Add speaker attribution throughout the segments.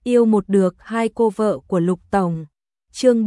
Speaker 1: Yêu một được hai cô vợ của Lục Tổng. Chương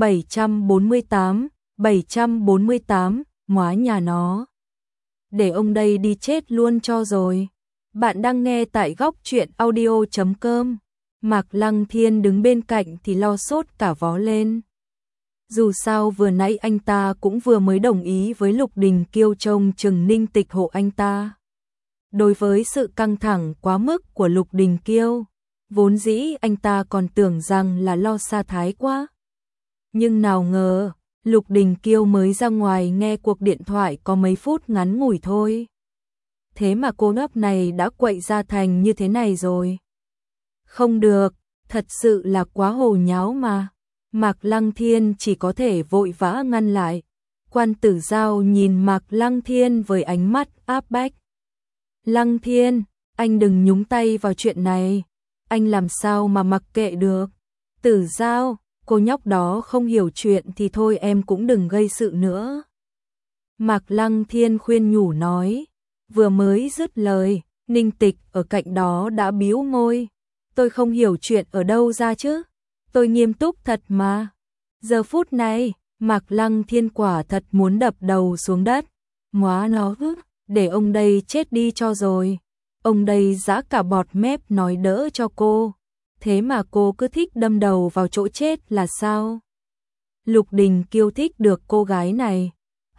Speaker 1: 748, móa nhà nó. Để ông đây đi chết luôn cho rồi. Bạn đang nghe tại góc truyện audio.com. Mạc Lăng Thiên đứng bên cạnh thì lo sốt cả vó lên. Dù sao vừa nãy anh ta cũng vừa mới đồng ý với Lục Đình Kiêu trông chừng Ninh Tịch hộ anh ta. Đối với sự căng thẳng quá mức của Lục Đình Kiêu, vốn dĩ anh ta còn tưởng rằng là lo sa thái quá. Nhưng nào ngờ, Lục Đình Kiêu mới ra ngoài nghe cuộc điện thoại có mấy phút ngắn ngủi thôi. Thế mà cô nhóc này đã quậy ra thành như thế này rồi. Không được, thật sự là quá hồ nháo mà. Mạc Lăng Thiên chỉ có thể vội vã ngăn lại. Quan Tử Giao nhìn Mạc Lăng Thiên với ánh mắt áp bách. Lăng Thiên, anh đừng nhúng tay vào chuyện này. Anh làm sao mà mặc kệ được. Tử Giao, cô nhóc đó không hiểu chuyện thì thôi em cũng đừng gây sự nữa. Mạc Lăng Thiên khuyên nhủ nói. Vừa mới dứt lời, Ninh Tịch ở cạnh đó đã bĩu môi. Tôi không hiểu chuyện ở đâu ra chứ. Tôi nghiêm túc thật mà. Giờ phút này, Mạc Lăng Thiên quả thật muốn đập đầu xuống đất. Móa nó, để ông đây chết đi cho rồi. Ông đây giã cả bọt mép nói đỡ cho cô. Thế mà cô cứ thích đâm đầu vào chỗ chết là sao? Lục Đình Kiêu thích được cô gái này.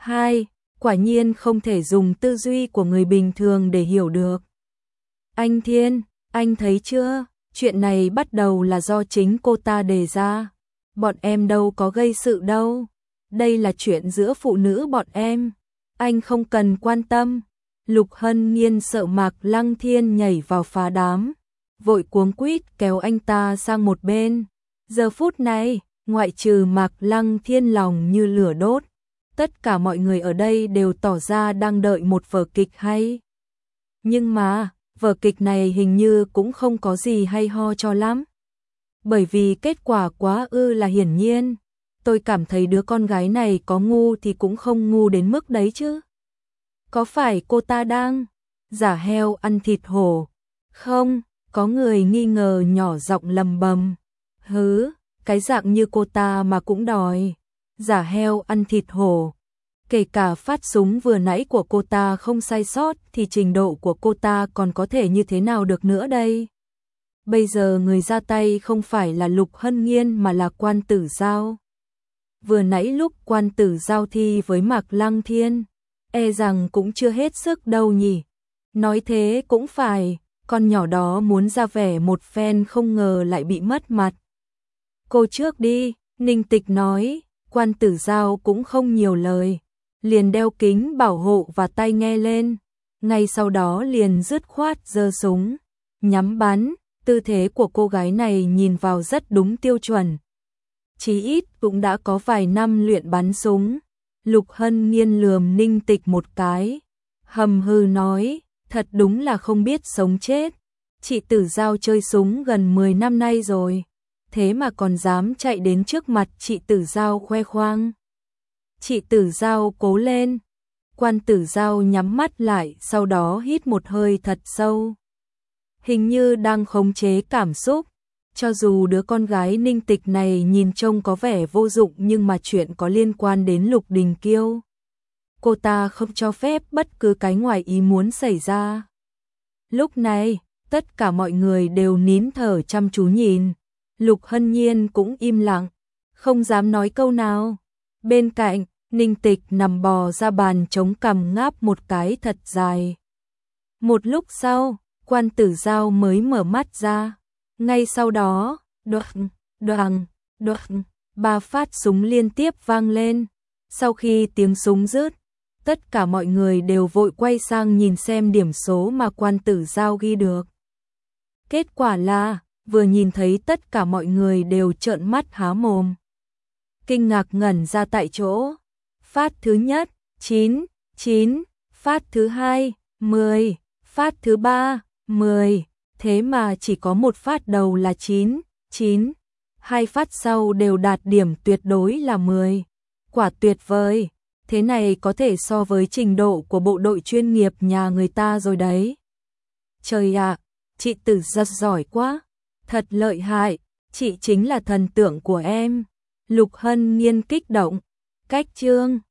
Speaker 1: Quả nhiên không thể dùng tư duy của người bình thường để hiểu được. Anh Thiên, anh thấy chưa? Chuyện này bắt đầu là do chính cô ta đề ra. Bọn em đâu có gây sự đâu. Đây là chuyện giữa phụ nữ bọn em. Anh không cần quan tâm. Lục Hân Nhiên sợ Mạc Lăng Thiên nhảy vào phá đám. Vội cuống quýt kéo anh ta sang một bên. Giờ phút này, ngoại trừ Mạc Lăng Thiên lòng như lửa đốt. Tất cả mọi người ở đây đều tỏ ra đang đợi một vở kịch hay. Nhưng mà, vở kịch này hình như cũng không có gì hay ho cho lắm. Bởi vì kết quả quá là hiển nhiên. Tôi cảm thấy đứa con gái này có ngu thì cũng không ngu đến mức đấy chứ. Có phải cô ta đang giả heo ăn thịt hổ? Không, có người nghi ngờ nhỏ giọng lầm bầm. Cái dạng như cô ta mà cũng đòi giả heo ăn thịt hổ. Kể cả phát súng vừa nãy của cô ta không sai sót thì trình độ của cô ta còn có thể như thế nào được nữa đây? Bây giờ người ra tay không phải là Lục Hân Nhiên mà là Quan Tử Giao. Vừa nãy lúc Quan Tử Giao thi với Mạc Lăng Thiên, e rằng cũng chưa hết sức đâu nhỉ. Nói thế cũng phải, con nhỏ đó muốn ra vẻ một phen không ngờ lại bị mất mặt. Cô trước đi, Ninh Tịch nói. Quan Tử Giao cũng không nhiều lời, liền đeo kính bảo hộ và tai nghe lên. Ngay sau đó liền dứt khoát giơ súng, nhắm bắn. Tư thế của cô gái này nhìn vào rất đúng tiêu chuẩn. Chí ít cũng đã có vài năm luyện bắn súng. Lục Hân Nhiên lườm Ninh Tịch một cái, hầm hừ nói, thật đúng là không biết sống chết. Chị Tử Giao chơi súng gần 10 năm nay rồi, thế mà còn dám chạy đến trước mặt chị Tử Giao khoe khoang. Chị Tử Giao cố lên. Quan Tử Giao nhắm mắt lại, sau đó hít một hơi thật sâu. Hình như đang khống chế cảm xúc. Cho dù đứa con gái Ninh Tịch này nhìn trông có vẻ vô dụng nhưng mà chuyện có liên quan đến Lục Đình Kiêu. Cô ta không cho phép bất cứ cái ngoài ý muốn xảy ra. Lúc này, tất cả mọi người đều nín thở chăm chú nhìn. Lục Hân Nhiên cũng im lặng, không dám nói câu nào. Bên cạnh, Ninh Tịch nằm bò ra bàn chống cằm ngáp một cái thật dài. Một lúc sau, Quan Tử Giao mới mở mắt ra. Ngay sau đó, đoàng, 3 phát súng liên tiếp vang lên. Sau khi tiếng súng dứt, tất cả mọi người đều vội quay sang nhìn xem điểm số mà Quan Tử Giao ghi được. Kết quả là, vừa nhìn thấy tất cả mọi người đều trợn mắt há mồm. Kinh ngạc ngẩn ra tại chỗ. Phát thứ nhất, 9, phát thứ hai, 10, phát thứ ba, 10. Thế mà chỉ có một phát đầu là 9, 2 phát sau đều đạt điểm tuyệt đối là 10. Quả tuyệt vời, thế này có thể so với trình độ của bộ đội chuyên nghiệp nhà người ta rồi đấy. Trời ạ, chị Tử rất giỏi quá, thật lợi hại, chị chính là thần tượng của em. Lục Hân Nhiên kích động. Cách chương